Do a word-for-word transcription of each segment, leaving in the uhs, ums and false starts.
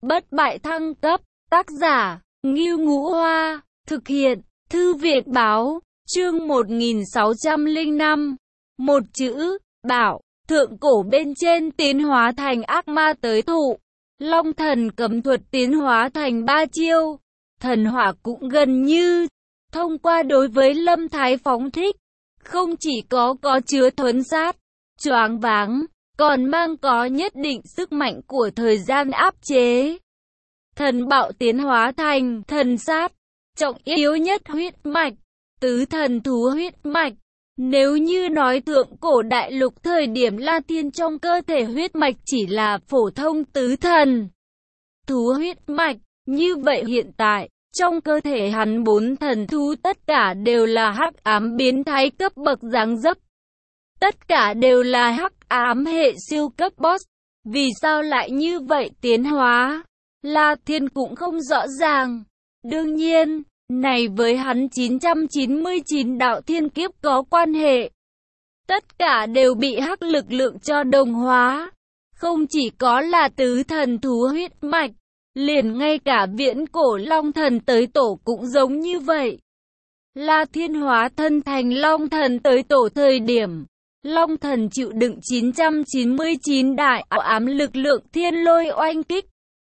bất bại thăng cấp, tác giả, Ngưu Ngũ Hoa, thực hiện, Thư viện Báo, chương một nghìn sáu trăm lẻ năm. Một chữ, bảo, thượng cổ bên trên tiến hóa thành ác ma tới thụ. Long thần cấm thuật tiến hóa thành ba chiêu. Thần hỏa cũng gần như thông qua đối với Lâm Thái phóng thích. Không chỉ có có chứa thuấn sát, choáng váng, còn mang có nhất định sức mạnh của thời gian áp chế. Thần bạo tiến hóa thành thần sát, trọng yếu nhất huyết mạch, tứ thần thú huyết mạch. Nếu như nói thượng cổ đại lục thời điểm La Thiên trong cơ thể huyết mạch chỉ là phổ thông tứ thần thú huyết mạch, như vậy hiện tại, trong cơ thể hắn bốn thần thú tất cả đều là hắc ám biến thái cấp bậc dáng dấp. Tất cả đều là hắc ám hệ siêu cấp boss. Vì sao lại như vậy tiến hóa? La Thiên cũng không rõ ràng. Đương nhiên, này với hắn chín trăm chín mươi chín đạo thiên kiếp có quan hệ. Tất cả đều bị hắc lực lượng cho đồng hóa. Không chỉ có là tứ thần thú huyết mạch, liền ngay cả viễn cổ long thần tới tổ cũng giống như vậy. La Thiên hóa thân thành long thần tới tổ thời điểm, long thần chịu đựng chín trăm chín mươi chín đại ám lực lượng thiên lôi oanh kích.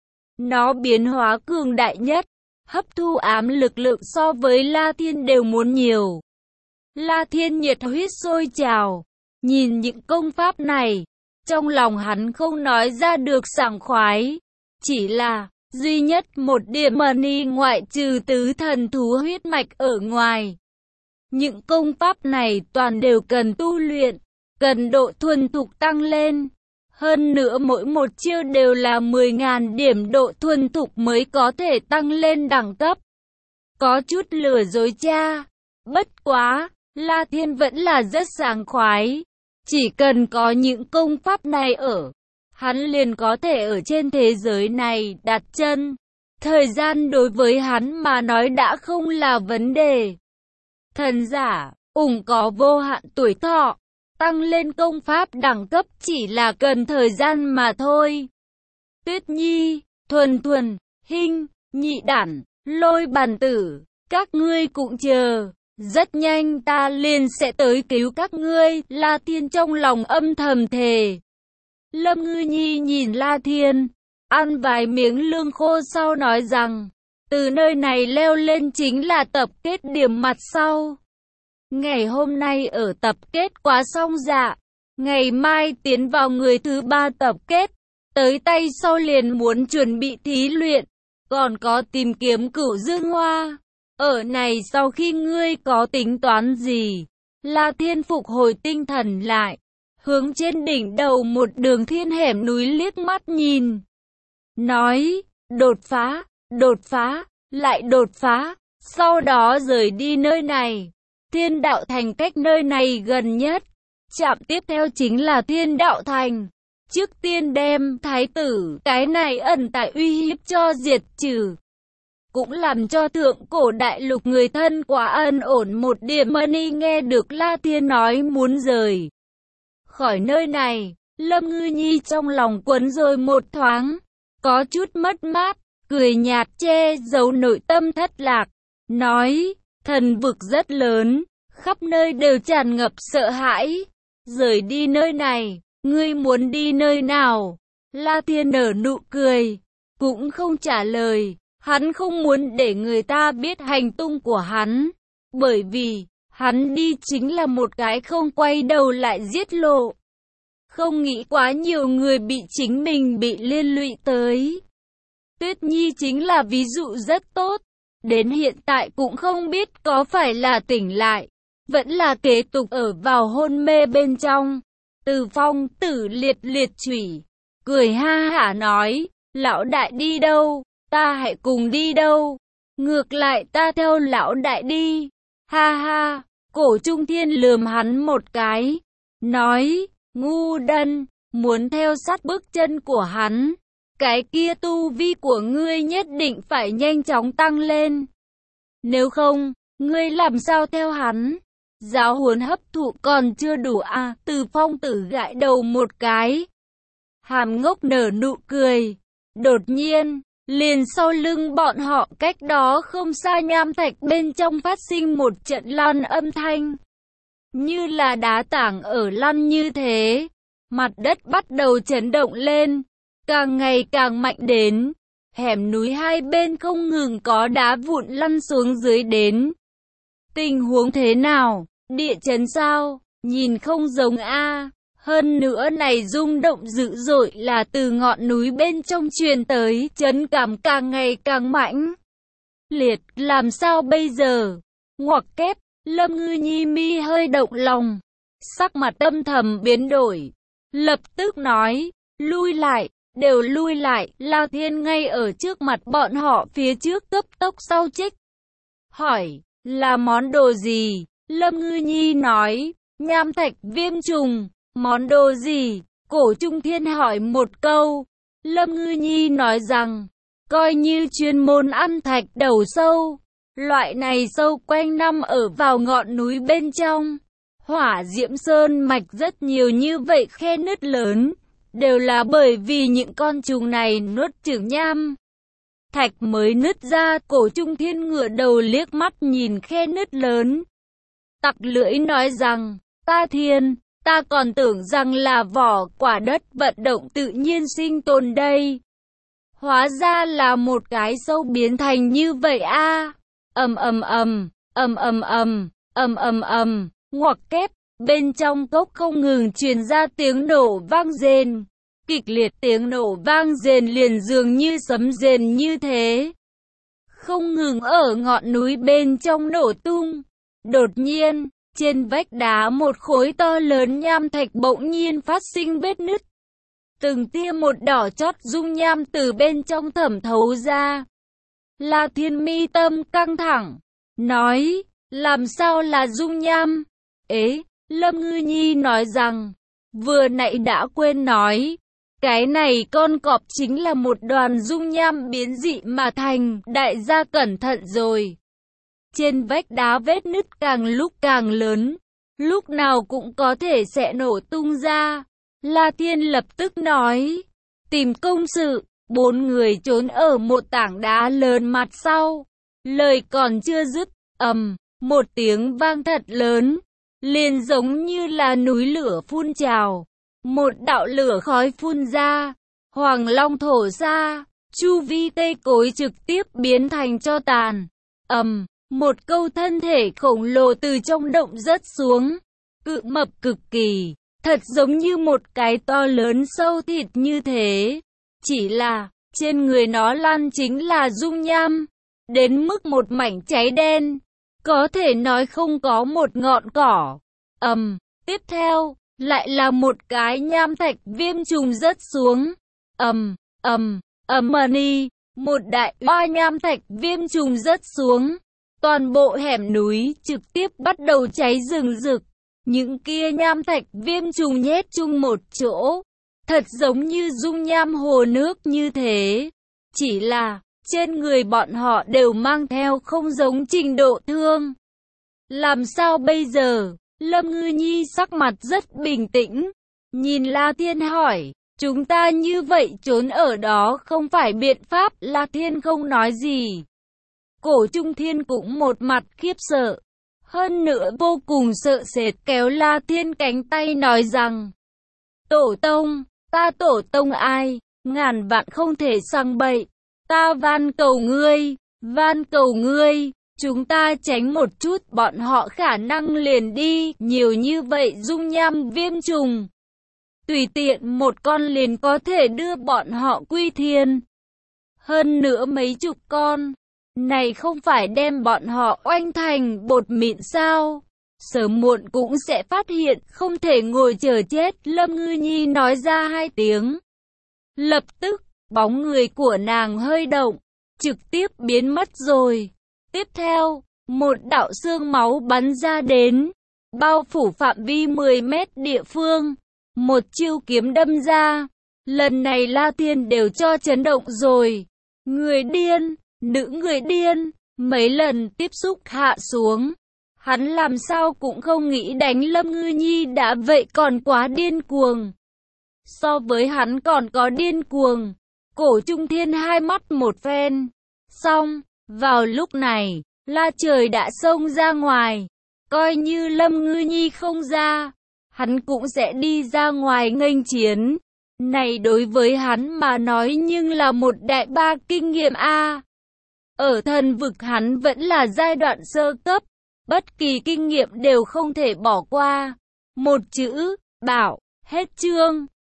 Nó biến hóa cường đại nhất, hấp thu ám lực lượng so với La Thiên đều muốn nhiều. La Thiên nhiệt huyết sôi trào, nhìn những công pháp này, trong lòng hắn không nói ra được sảng khoái. Chỉ là, duy nhất một điểm mani ngoại trừ tứ thần thú huyết mạch ở ngoài. Những công pháp này toàn đều cần tu luyện, cần độ thuần thục tăng lên. Hơn nữa mỗi một chiêu đều là mười nghìn điểm độ thuần thục mới có thể tăng lên đẳng cấp. Có chút lừa dối cha. Bất quá, La Thiên vẫn là rất sảng khoái. Chỉ cần có những công pháp này ở, hắn liền có thể ở trên thế giới này đặt chân. Thời gian đối với hắn mà nói đã không là vấn đề. Thần giả, ủng có vô hạn tuổi thọ. Tăng lên công pháp đẳng cấp chỉ là cần thời gian mà thôi. Tuyết Nhi, Thuần Thuần, Hinh, Nhị Đản, Lôi Bàn Tử, các ngươi cũng chờ. Rất nhanh ta liền sẽ tới cứu các ngươi. La Thiên trong lòng âm thầm thề. Lâm Ngư Nhi nhìn La Thiên, ăn vài miếng lương khô sau nói rằng, từ nơi này leo lên chính là tập kết điểm mặt sau. Ngày hôm nay ở tập kết quá xong dạ, ngày mai tiến vào người thứ ba tập kết, tới tay sau liền muốn chuẩn bị thí luyện, còn có tìm kiếm Cửu Dương Hoa. Ở này sau khi ngươi có tính toán gì? La Thiên phục hồi tinh thần lại, hướng trên đỉnh đầu một đường thiên hẻm núi liếc mắt nhìn. Nói, đột phá, đột phá, lại đột phá, sau đó rời đi nơi này. Thiên Đạo Thành cách nơi này gần nhất. Trạm tiếp theo chính là Thiên Đạo Thành. Trước tiên đem thái tử, cái này ẩn tại uy hiếp cho diệt trừ. Cũng làm cho thượng cổ đại lục người thân quá ân ổn một điểm money. Nghe được La Thiên nói muốn rời khỏi nơi này, Lâm Ngư Nhi trong lòng quấn rồi một thoáng, có chút mất mát, cười nhạt che giấu nội tâm thất lạc, nói, thần vực rất lớn, khắp nơi đều tràn ngập sợ hãi, rời đi nơi này, ngươi muốn đi nơi nào? La Thiên nở nụ cười, cũng không trả lời, hắn không muốn để người ta biết hành tung của hắn, bởi vì, hắn đi chính là một cái không quay đầu lại giết lộ. Không nghĩ quá nhiều người bị chính mình bị liên lụy tới. Tuyết Nhi chính là ví dụ rất tốt. Đến hiện tại cũng không biết có phải là tỉnh lại, vẫn là kế tục ở vào hôn mê bên trong. Từ Phong Tử liệt liệt chủy, cười ha hả nói, lão đại đi đâu, ta hãy cùng đi đâu. Ngược lại ta theo lão đại đi. Ha ha, Cổ Trung Thiên lườm hắn một cái, nói, ngu đần, muốn theo sát bước chân của hắn. Cái kia tu vi của ngươi nhất định phải nhanh chóng tăng lên. Nếu không, ngươi làm sao theo hắn? Giáo huấn hấp thụ còn chưa đủ à? Từ Phong Tử gãi đầu một cái. Hàm Ngốc nở nụ cười. Đột nhiên, liền sau lưng bọn họ cách đó không xa nham thạch bên trong phát sinh một trận lăn âm thanh. Như là đá tảng ở lăn như thế, mặt đất bắt đầu chấn động lên, càng ngày càng mạnh đến. Hẻm núi hai bên không ngừng có đá vụn lăn xuống dưới đến. Tình huống thế nào? Địa chấn sao? Nhìn không giống a. Hơn nữa này rung động dữ dội là từ ngọn núi bên trong truyền tới, chấn cảm càng ngày càng mạnh. Liệt, làm sao bây giờ? Ngoặc kép, Lâm Ngư Nhi mi hơi động lòng, sắc mặt âm thầm biến đổi, lập tức nói, lui lại, đều lui lại. La Thiên ngay ở trước mặt bọn họ phía trước cấp tốc sau trích. Hỏi, là món đồ gì? Lâm Ngư Nhi nói, nham thạch viêm trùng. Món đồ gì? Cổ Trung Thiên hỏi một câu. Lâm Ngư Nhi nói rằng, coi như chuyên môn ăn thạch đầu sâu. Loại này sâu quanh năm ở vào ngọn núi bên trong. Hỏa diễm sơn mạch rất nhiều như vậy khe nứt lớn, đều là bởi vì những con trùng này nuốt chửng nham thạch mới nứt ra. Cổ Trung Thiên ngửa đầu liếc mắt nhìn khe nứt lớn, tặc lưỡi nói rằng, ta thiên, ta còn tưởng rằng là vỏ quả đất vận động tự nhiên sinh tồn đây. Hóa ra là một cái sâu biến thành như vậy a. Ầm ầm ầm, ầm ầm ầm, ầm ầm ầm, ngoặc kép, bên trong cốc không ngừng truyền ra tiếng nổ vang rền. Kịch liệt tiếng nổ vang rền liền dường như sấm rền như thế, không ngừng ở ngọn núi bên trong nổ tung. Đột nhiên, trên vách đá một khối to lớn nham thạch bỗng nhiên phát sinh vết nứt. Từng tia một đỏ chót dung nham từ bên trong thẩm thấu ra. La Thiên mi tâm căng thẳng, nói, làm sao là dung nham? Ế, Lâm Ngư Nhi nói rằng, vừa nãy đã quên nói, cái này con cọp chính là một đoàn dung nham biến dị mà thành, đại gia cẩn thận rồi. Trên vách đá vết nứt càng lúc càng lớn, lúc nào cũng có thể sẽ nổ tung ra. La Thiên lập tức nói, tìm công sự. Bốn người trốn ở một tảng đá lớn mặt sau. Lời còn chưa dứt, ầm, một tiếng vang thật lớn, liền giống như là núi lửa phun trào. Một đạo lửa khói phun ra, Hoàng Long thổ ra, chu vi cây cối trực tiếp biến thành tro tàn. Ầm, một câu thân thể khổng lồ từ trong động rớt xuống, cự mập cực kỳ, thật giống như một cái to lớn sâu thịt như thế. Chỉ là, trên người nó lan chính là dung nham, đến mức một mảnh cháy đen, có thể nói không có một ngọn cỏ. Ầm, tiếp theo, lại là một cái nham thạch viêm trùng rớt xuống. Ầm, ầm, ầm mani, một đại oa nham thạch viêm trùng rớt xuống. Toàn bộ hẻm núi trực tiếp bắt đầu cháy rừng rực. Những kia nham thạch viêm trùng nhét chung một chỗ, thật giống như dung nham hồ nước như thế. Chỉ là, trên người bọn họ đều mang theo không giống trình độ thương. Làm sao bây giờ? Lâm Ngư Nhi sắc mặt rất bình tĩnh, nhìn La Thiên hỏi, chúng ta như vậy trốn ở đó không phải biện pháp. La Thiên không nói gì. Cổ Trung Thiên cũng một mặt khiếp sợ, hơn nữa vô cùng sợ sệt kéo La Thiên cánh tay nói rằng, tổ tông, ta tổ tông ai, ngàn vạn không thể sang bậy, ta van cầu ngươi, van cầu ngươi, chúng ta tránh một chút, bọn họ khả năng liền đi, nhiều như vậy dung nham viêm trùng, tùy tiện một con liền có thể đưa bọn họ quy thiên, hơn nữa mấy chục con, này không phải đem bọn họ oanh thành bột mịn sao? Sớm muộn cũng sẽ phát hiện, không thể ngồi chờ chết. Lâm Ngư Nhi nói ra hai tiếng. Lập tức, bóng người của nàng hơi động, trực tiếp biến mất rồi. Tiếp theo, một đạo xương máu bắn ra đến, bao phủ phạm vi mười mét địa phương. Một chiêu kiếm đâm ra. Lần này La Thiên đều cho chấn động rồi. Người điên, nữ người điên, mấy lần tiếp xúc hạ xuống. Hắn làm sao cũng không nghĩ đánh Lâm Ngư Nhi đã vậy còn quá điên cuồng. So với hắn còn có điên cuồng. Cổ Trung Thiên hai mắt một phen. Xong, vào lúc này, La Trời đã xông ra ngoài. Coi như Lâm Ngư Nhi không ra, hắn cũng sẽ đi ra ngoài nghênh chiến. Này đối với hắn mà nói nhưng là một đại ba kinh nghiệm a. Ở thần vực hắn vẫn là giai đoạn sơ cấp, bất kỳ kinh nghiệm đều không thể bỏ qua. Một chữ, bảo, hết chương.